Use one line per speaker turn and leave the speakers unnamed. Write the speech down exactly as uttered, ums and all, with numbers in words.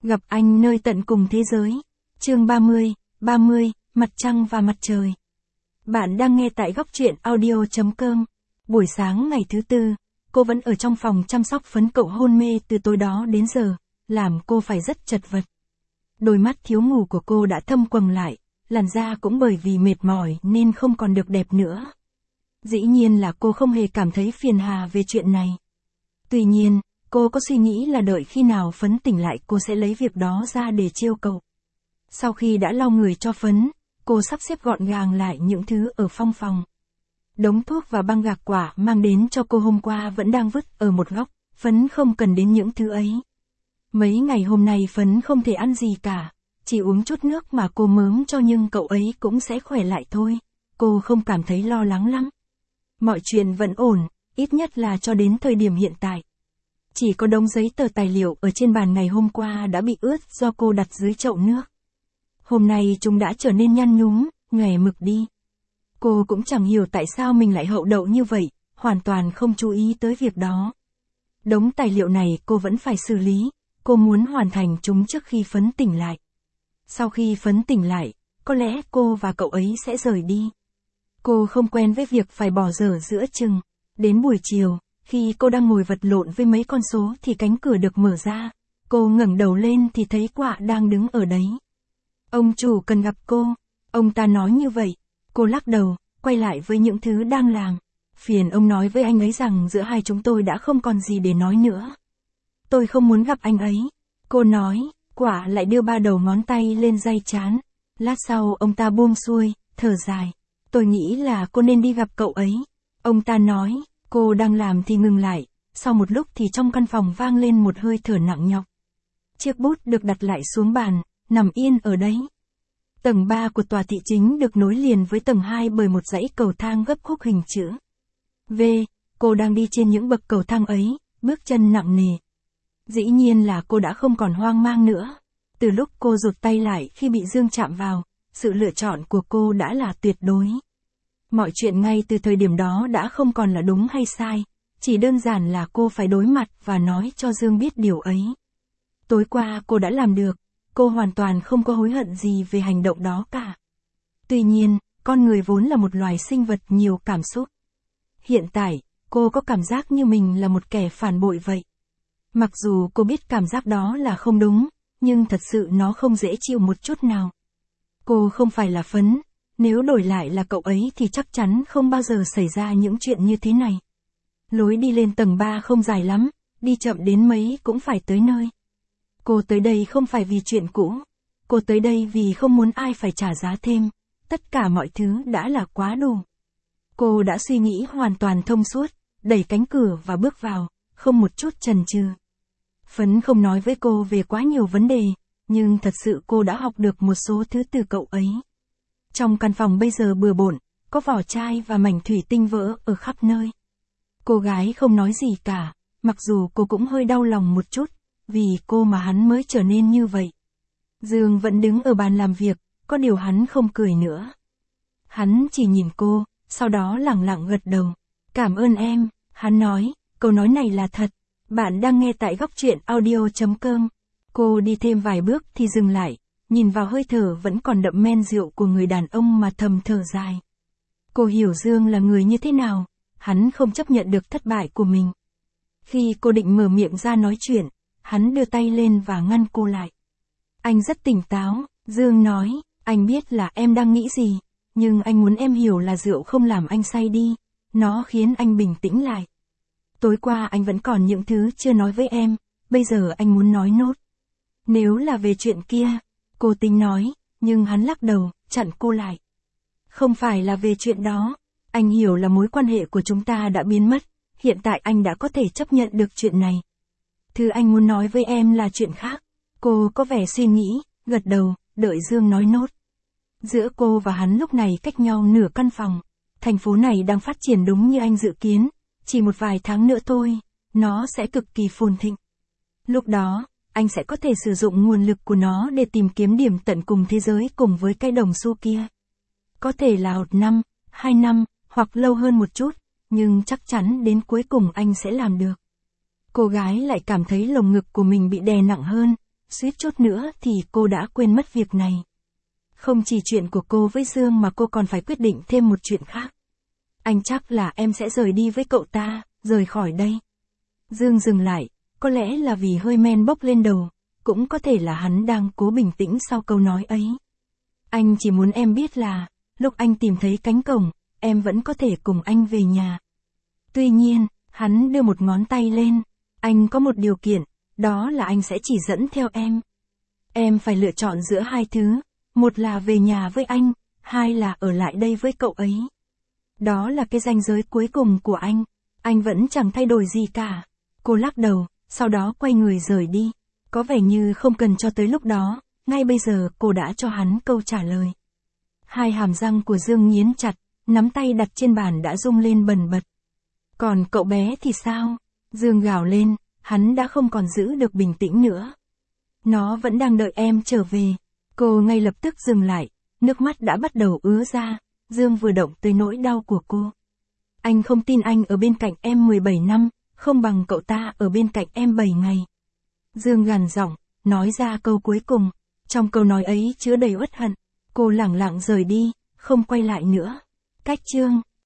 Gặp anh nơi tận cùng thế giới. Chương ba mươi, ba mươi, mặt trăng và mặt trời. Bạn đang nghe tại góc truyện audio chấm com. Buổi sáng ngày thứ tư, cô vẫn ở trong phòng chăm sóc phấn cậu hôn mê từ tối đó đến giờ, làm cô phải rất chật vật. Đôi mắt thiếu ngủ của cô đã thâm quầng lại, làn da cũng bởi vì mệt mỏi nên không còn được đẹp nữa. Dĩ nhiên là cô không hề cảm thấy phiền hà về chuyện này. Tuy nhiên, cô có suy nghĩ là đợi khi nào Phấn tỉnh lại cô sẽ lấy việc đó ra để trêu cậu. Sau khi đã lau người cho Phấn, cô sắp xếp gọn gàng lại những thứ ở trong phòng. Đống thuốc và băng gạc quả mang đến cho cô hôm qua vẫn đang vứt ở một góc, Phấn không cần đến những thứ ấy. Mấy ngày hôm nay Phấn không thể ăn gì cả, chỉ uống chút nước mà cô mớm cho nhưng cậu ấy cũng sẽ khỏe lại thôi, cô không cảm thấy lo lắng lắm. Mọi chuyện vẫn ổn, ít nhất là cho đến thời điểm hiện tại. Chỉ có đống giấy tờ tài liệu ở trên bàn ngày hôm qua đã bị ướt do cô đặt dưới chậu nước. Hôm nay chúng đã trở nên nhăn nhúm, nhòe mực đi. Cô cũng chẳng hiểu tại sao mình lại hậu đậu như vậy, hoàn toàn không chú ý tới việc đó. Đống tài liệu này cô vẫn phải xử lý, cô muốn hoàn thành chúng trước khi Phấn tỉnh lại. Sau khi Phấn tỉnh lại, có lẽ cô và cậu ấy sẽ rời đi. Cô không quen với việc phải bỏ dở giữa chừng. Đến buổi chiều, khi cô đang ngồi vật lộn với mấy con số thì cánh cửa được mở ra. Cô ngẩng đầu lên thì thấy Quạ đang đứng ở đấy. Ông chủ cần gặp cô. Ông ta nói như vậy. Cô lắc đầu, quay lại với những thứ đang làm. Phiền ông nói với anh ấy rằng giữa hai chúng tôi đã không còn gì để nói nữa. Tôi không muốn gặp anh ấy. Cô nói, Quạ lại đưa ba đầu ngón tay lên day trán. Lát sau ông ta buông xuôi, thở dài. Tôi nghĩ là cô nên đi gặp cậu ấy. Ông ta nói, cô đang làm thì ngừng lại. Sau một lúc thì trong căn phòng vang lên một hơi thở nặng nhọc. Chiếc bút được đặt lại xuống bàn, nằm yên ở đấy. Tầng ba của tòa thị chính được nối liền với tầng hai bởi một dãy cầu thang gấp khúc hình chữ V. Cô đang đi trên những bậc cầu thang ấy, bước chân nặng nề. Dĩ nhiên là cô đã không còn hoang mang nữa. Từ lúc cô rụt tay lại khi bị Dương chạm vào, sự lựa chọn của cô đã là tuyệt đối. Mọi chuyện ngay từ thời điểm đó đã không còn là đúng hay sai, chỉ đơn giản là cô phải đối mặt và nói cho Dương biết điều ấy. Tối qua cô đã làm được, cô hoàn toàn không có hối hận gì về hành động đó cả. Tuy nhiên, con người vốn là một loài sinh vật nhiều cảm xúc. Hiện tại, cô có cảm giác như mình là một kẻ phản bội vậy. Mặc dù cô biết cảm giác đó là không đúng, nhưng thật sự nó không dễ chịu một chút nào. Cô không phải là Phấn, nếu đổi lại là cậu ấy thì chắc chắn không bao giờ xảy ra những chuyện như thế này. Lối đi lên tầng ba không dài lắm, đi chậm đến mấy cũng phải tới nơi. Cô tới đây không phải vì chuyện cũ, cô tới đây vì không muốn ai phải trả giá thêm, tất cả mọi thứ đã là quá đủ. Cô đã suy nghĩ hoàn toàn thông suốt, đẩy cánh cửa và bước vào, không một chút chần chừ. Phấn không nói với cô về quá nhiều vấn đề, nhưng thật sự cô đã học được một số thứ từ cậu ấy. Trong căn phòng bây giờ bừa bộn, có vỏ chai và mảnh thủy tinh vỡ ở khắp nơi. Cô gái không nói gì cả, mặc dù cô cũng hơi đau lòng một chút, vì cô mà hắn mới trở nên như vậy. Dương vẫn đứng ở bàn làm việc, có điều hắn không cười nữa. Hắn chỉ nhìn cô, sau đó lẳng lặng gật đầu. Cảm ơn em, hắn nói, câu nói này là thật. Bạn đang nghe tại góc truyện audio chấm com. Cô đi thêm vài bước thì dừng lại, nhìn vào hơi thở vẫn còn đậm men rượu của người đàn ông mà thầm thở dài. Cô hiểu Dương là người như thế nào, hắn không chấp nhận được thất bại của mình. Khi cô định mở miệng ra nói chuyện, hắn đưa tay lên và ngăn cô lại. Anh rất tỉnh táo, Dương nói, anh biết là em đang nghĩ gì, nhưng anh muốn em hiểu là rượu không làm anh say đi, nó khiến anh bình tĩnh lại. Tối qua anh vẫn còn những thứ chưa nói với em, bây giờ anh muốn nói nốt. Nếu là về chuyện kia, cô tính nói, nhưng hắn lắc đầu, chặn cô lại. Không phải là về chuyện đó, anh hiểu là mối quan hệ của chúng ta đã biến mất, hiện tại anh đã có thể chấp nhận được chuyện này. Thứ anh muốn nói với em là chuyện khác. Cô có vẻ suy nghĩ, gật đầu, đợi Dương nói nốt. Giữa cô và hắn lúc này cách nhau nửa căn phòng. Thành phố này đang phát triển đúng như anh dự kiến. Chỉ một vài tháng nữa thôi, nó sẽ cực kỳ phồn thịnh. Lúc đó, anh sẽ có thể sử dụng nguồn lực của nó để tìm kiếm điểm tận cùng thế giới cùng với cái đồng xu kia. Có thể là một năm, hai năm, hoặc lâu hơn một chút, nhưng chắc chắn đến cuối cùng anh sẽ làm được. Cô gái lại cảm thấy lồng ngực của mình bị đè nặng hơn, suýt chút nữa thì cô đã quên mất việc này. Không chỉ chuyện của cô với Dương mà cô còn phải quyết định thêm một chuyện khác. Anh chắc là em sẽ rời đi với cậu ta, rời khỏi đây. Dương dừng lại, có lẽ là vì hơi men bốc lên đầu, cũng có thể là hắn đang cố bình tĩnh sau câu nói ấy. Anh chỉ muốn em biết là, lúc anh tìm thấy cánh cổng, em vẫn có thể cùng anh về nhà. Tuy nhiên, hắn đưa một ngón tay lên, anh có một điều kiện, đó là anh sẽ chỉ dẫn theo em. Em phải lựa chọn giữa hai thứ, một là về nhà với anh, hai là ở lại đây với cậu ấy. Đó là cái ranh giới cuối cùng của anh, anh vẫn chẳng thay đổi gì cả. Cô lắc đầu, sau đó quay người rời đi. Có vẻ như không cần cho tới lúc đó, ngay bây giờ cô đã cho hắn câu trả lời. Hai hàm răng của Dương nghiến chặt, nắm tay đặt trên bàn đã rung lên bần bật. Còn cậu bé thì sao? Dương gào lên, hắn đã không còn giữ được bình tĩnh nữa. Nó vẫn đang đợi em trở về. Cô ngay lập tức dừng lại, nước mắt đã bắt đầu ứa ra. Dương vừa động tới nỗi đau của cô. Anh không tin anh ở bên cạnh em mười bảy năm, không bằng cậu ta ở bên cạnh em bảy ngày. Dương gằn giọng, nói ra câu cuối cùng. Trong câu nói ấy chứa đầy uất hận. Cô lẳng lặng rời đi, không quay lại nữa. Cách chương